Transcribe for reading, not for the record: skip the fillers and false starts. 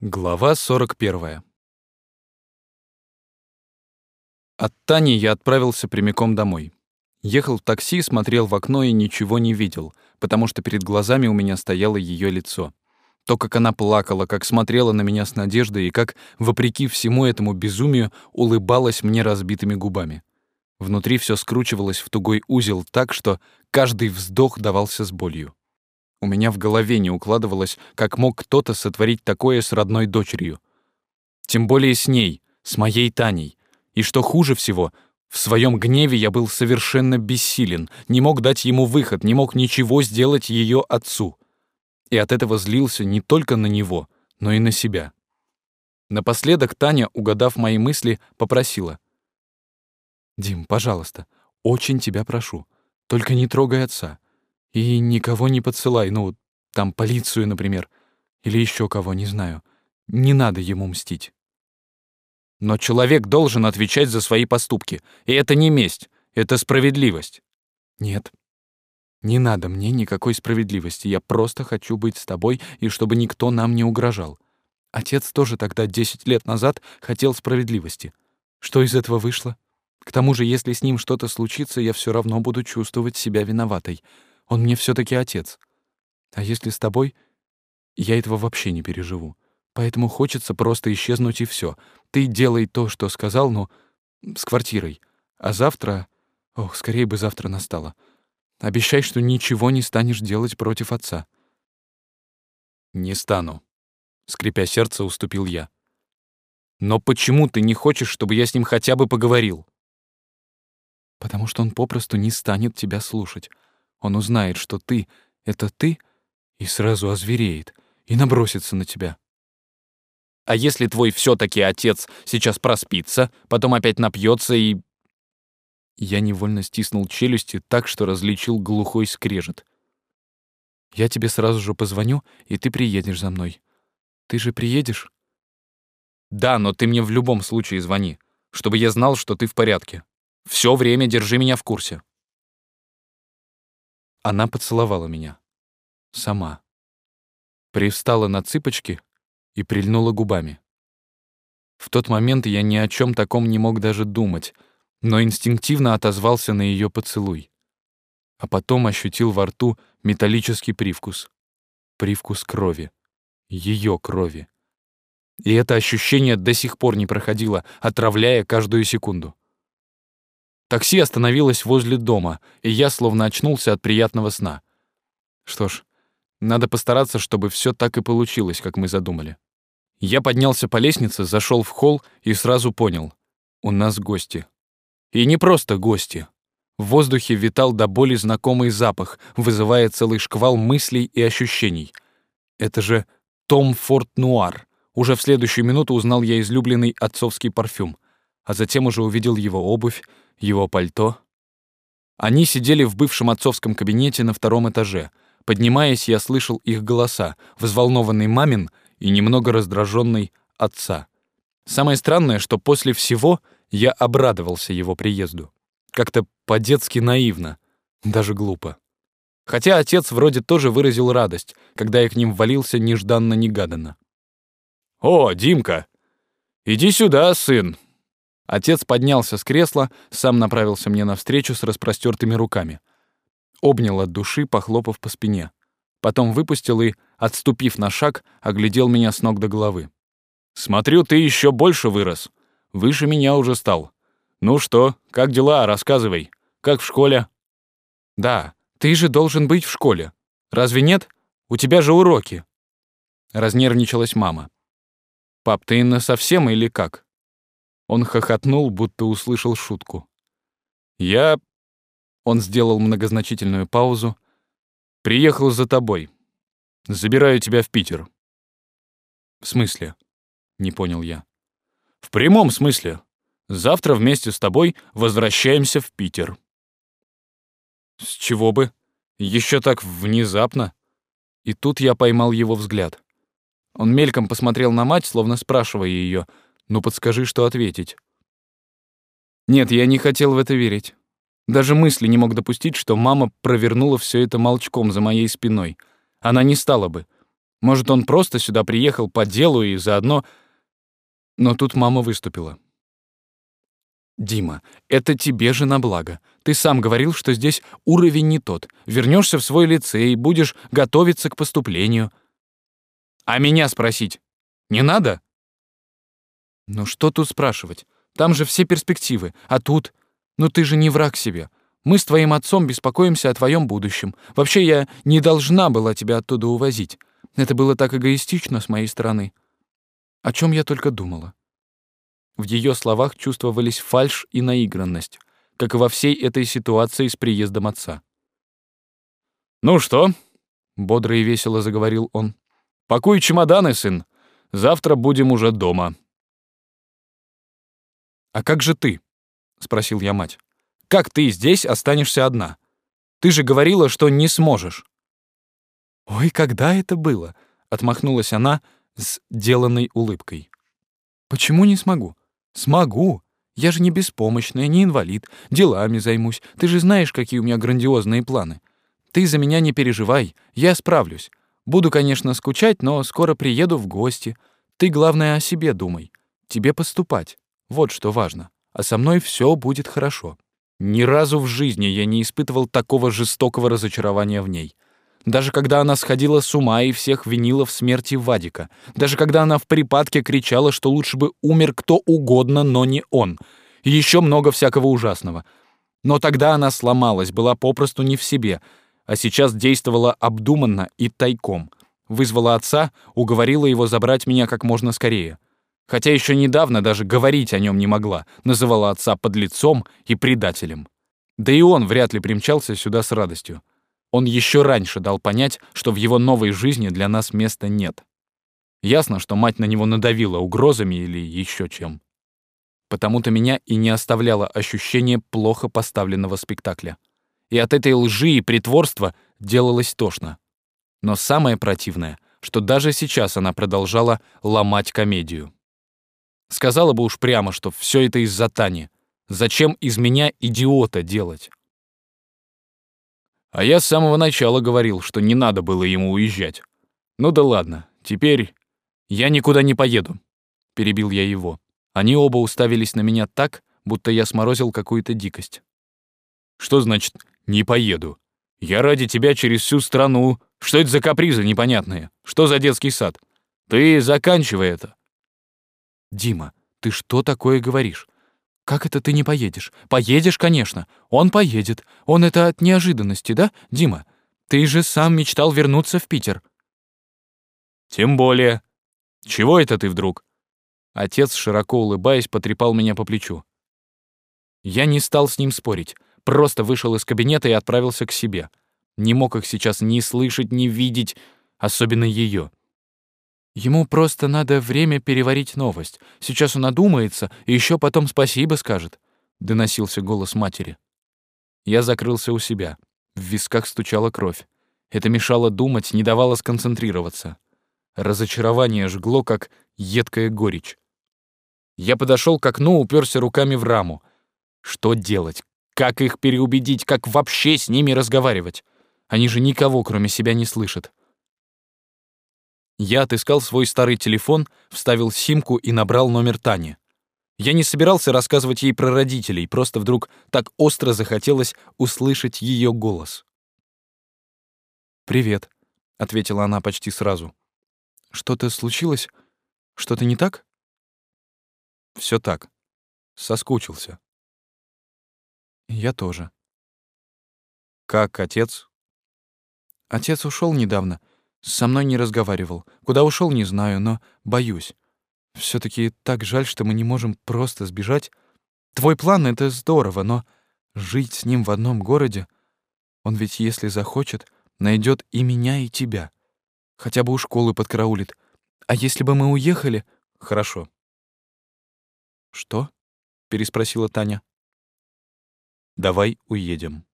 Глава 41. От Тани я отправился прямиком домой. Ехал в такси, смотрел в окно и ничего не видел, потому что перед глазами у меня стояло ее лицо. То, как она плакала, как смотрела на меня с надеждой и как, вопреки всему этому безумию, улыбалась мне разбитыми губами. Внутри все скручивалось в тугой узел так, что каждый вздох давался с болью. У меня в голове не укладывалось, как мог кто-то сотворить такое с родной дочерью. Тем более с ней, с моей Таней. И что хуже всего, в своем гневе я был совершенно бессилен, не мог дать ему выход, не мог ничего сделать ее отцу. И от этого злился не только на него, но и на себя. Напоследок Таня, угадав мои мысли, попросила: «Дим, пожалуйста, очень тебя прошу, только не трогай отца. И никого не подсылай, ну, там, полицию, например, или еще кого, не знаю. Не надо ему мстить». Но человек должен отвечать за свои поступки. И это не месть, это справедливость. Нет, не надо мне никакой справедливости. Я просто хочу быть с тобой, и чтобы никто нам не угрожал. Отец тоже тогда, 10 лет назад, хотел справедливости. Что из этого вышло? К тому же, если с ним что-то случится, я все равно буду чувствовать себя виноватой. Он мне все-таки отец. А если с тобой, я этого вообще не переживу. Поэтому хочется просто исчезнуть и все. Ты делай то, что сказал, но с квартирой. А завтра... Ох, скорее бы завтра настало. Обещай, что ничего не станешь делать против отца. Не стану. Скрипя сердце, уступил я. Но почему ты не хочешь, чтобы я с ним хотя бы поговорил? Потому что он попросту не станет тебя слушать. Он узнает, что ты — это ты, и сразу озвереет, и набросится на тебя. А если твой все-таки отец сейчас проспится, потом опять напьется и... Я невольно стиснул челюсти так, что различил глухой скрежет. Я тебе сразу же позвоню, и ты приедешь за мной. Ты же приедешь? Да, но ты мне в любом случае звони, чтобы я знал, что ты в порядке. Все время держи меня в курсе. Она поцеловала меня. Сама. Привстала на цыпочки и прильнула губами. В тот момент я ни о чем таком не мог даже думать, но инстинктивно отозвался на ее поцелуй. А потом ощутил во рту металлический привкус. Привкус крови. Ее крови. И это ощущение до сих пор не проходило, отравляя каждую секунду. Такси остановилось возле дома, и я словно очнулся от приятного сна. Что ж, надо постараться, чтобы все так и получилось, как мы задумали. Я поднялся по лестнице, зашел в холл и сразу понял — у нас гости. И не просто гости. В воздухе витал до боли знакомый запах, вызывая целый шквал мыслей и ощущений. Это же Том Форд Нуар. Уже в следующую минуту узнал я излюбленный отцовский парфюм, а затем уже увидел его обувь, его пальто. Они сидели в бывшем отцовском кабинете на 2-м этаже. Поднимаясь, я слышал их голоса, взволнованный мамин и немного раздраженный отца. Самое странное, что после всего я обрадовался его приезду. Как-то по-детски наивно, даже глупо. Хотя отец вроде тоже выразил радость, когда я к ним ввалился нежданно-негаданно. «О, Димка! Иди сюда, сын!» Отец поднялся с кресла, сам направился мне навстречу с распростертыми руками. Обнял от души, похлопав по спине. Потом выпустил и, отступив на шаг, оглядел меня с ног до головы. «Смотрю, ты еще больше вырос. Выше меня уже стал. Ну что, как дела? Рассказывай. Как в школе?» «Да, ты же должен быть в школе. Разве нет? У тебя же уроки». Разнервничалась мама. «Пап, ты насовсем или как?» Он хохотнул, будто услышал шутку. «Я...» Он сделал многозначительную паузу. «Приехал за тобой. Забираю тебя в Питер». «В смысле?» — не понял я. «В прямом смысле. Завтра вместе с тобой возвращаемся в Питер». «С чего бы? Еще так внезапно». И тут я поймал его взгляд. Он мельком посмотрел на мать, словно спрашивая ее: «Ну подскажи, что ответить». Нет, я не хотел в это верить. Даже мысли не мог допустить, что мама провернула все это молчком за моей спиной. Она не стала бы. Может, он просто сюда приехал по делу и заодно... Но тут мама выступила. «Дима, это тебе же на благо. Ты сам говорил, что здесь уровень не тот. Вернешься в свой лицей, будешь готовиться к поступлению. А меня спросить не надо?» «Ну что тут спрашивать? Там же все перспективы. А тут... Ну ты же не враг себе. Мы с твоим отцом беспокоимся о твоем будущем. Вообще, я не должна была тебя оттуда увозить. Это было так эгоистично с моей стороны. О чем я только думала». В ее словах чувствовались фальшь и наигранность, как и во всей этой ситуации с приездом отца. «Ну что?» — бодро и весело заговорил он. «Пакуй чемоданы, сын. Завтра будем уже дома». «А как же ты?» — спросил я мать. «Как ты здесь останешься одна? Ты же говорила, что не сможешь». «Ой, когда это было?» — отмахнулась она с деланной улыбкой. «Почему не смогу? Смогу. Я же не беспомощная, не инвалид. Делами займусь. Ты же знаешь, какие у меня грандиозные планы. Ты за меня не переживай, я справлюсь. Буду, конечно, скучать, но скоро приеду в гости. Ты, главное, о себе думай. Тебе поступать. Вот что важно. А со мной все будет хорошо». Ни разу в жизни я не испытывал такого жестокого разочарования в ней. Даже когда она сходила с ума и всех винила в смерти Вадика. Даже когда она в припадке кричала, что лучше бы умер кто угодно, но не он. И еще много всякого ужасного. Но тогда она сломалась, была попросту не в себе, а сейчас действовала обдуманно и тайком. Вызвала отца, уговорила его забрать меня как можно скорее. Хотя еще недавно даже говорить о нем не могла, называла отца подлецом и предателем. Да и он вряд ли примчался сюда с радостью. Он еще раньше дал понять, что в его новой жизни для нас места нет. Ясно, что мать на него надавила угрозами или еще чем. Потому-то меня и не оставляло ощущение плохо поставленного спектакля. И от этой лжи и притворства делалось тошно. Но самое противное, что даже сейчас она продолжала ломать комедию. Сказала бы уж прямо, что все это из-за Тани. Зачем из меня идиота делать? А я с самого начала говорил, что не надо было ему уезжать. Ну да ладно, теперь я никуда не поеду, перебил я его. Они оба уставились на меня так, будто я сморозил какую-то дикость. Что значит «не поеду»? Я ради тебя через всю страну. Что это за капризы непонятные? Что за детский сад? Ты заканчивай это. Дима, ты что такое говоришь? Как это ты не поедешь? Поедешь, конечно. Он поедет. Он это от неожиданности, да, Дима? Ты же сам мечтал вернуться в Питер. Тем более. Чего это ты вдруг? Отец, широко улыбаясь, потрепал меня по плечу. Я не стал с ним спорить. Просто вышел из кабинета и отправился к себе. Не мог их сейчас ни слышать, ни видеть, особенно ее. Ему просто надо время переварить новость. Сейчас он одумается и еще потом спасибо скажет», — доносился голос матери. Я закрылся у себя. В висках стучала кровь. Это мешало думать, не давало сконцентрироваться. Разочарование жгло, как едкая горечь. Я подошел к окну, уперся руками в раму. Что делать? Как их переубедить? Как вообще с ними разговаривать? Они же никого, кроме себя, не слышат. Я отыскал свой старый телефон, вставил симку и набрал номер Тани. Я не собирался рассказывать ей про родителей, просто вдруг так остро захотелось услышать ее голос. «Привет», — ответила она почти сразу. «Что-то случилось? Что-то не так?» «Все так. Соскучился». «Я тоже». «Как отец?» «Отец ушел недавно. Со мной не разговаривал. Куда ушел, не знаю, но боюсь. Все-таки так жаль, что мы не можем просто сбежать. Твой план — это здорово, но жить с ним в одном городе... Он ведь, если захочет, найдет и меня, и тебя. Хотя бы у школы подкараулит. А если бы мы уехали... Хорошо». «Что?» — переспросила Таня. «Давай уедем».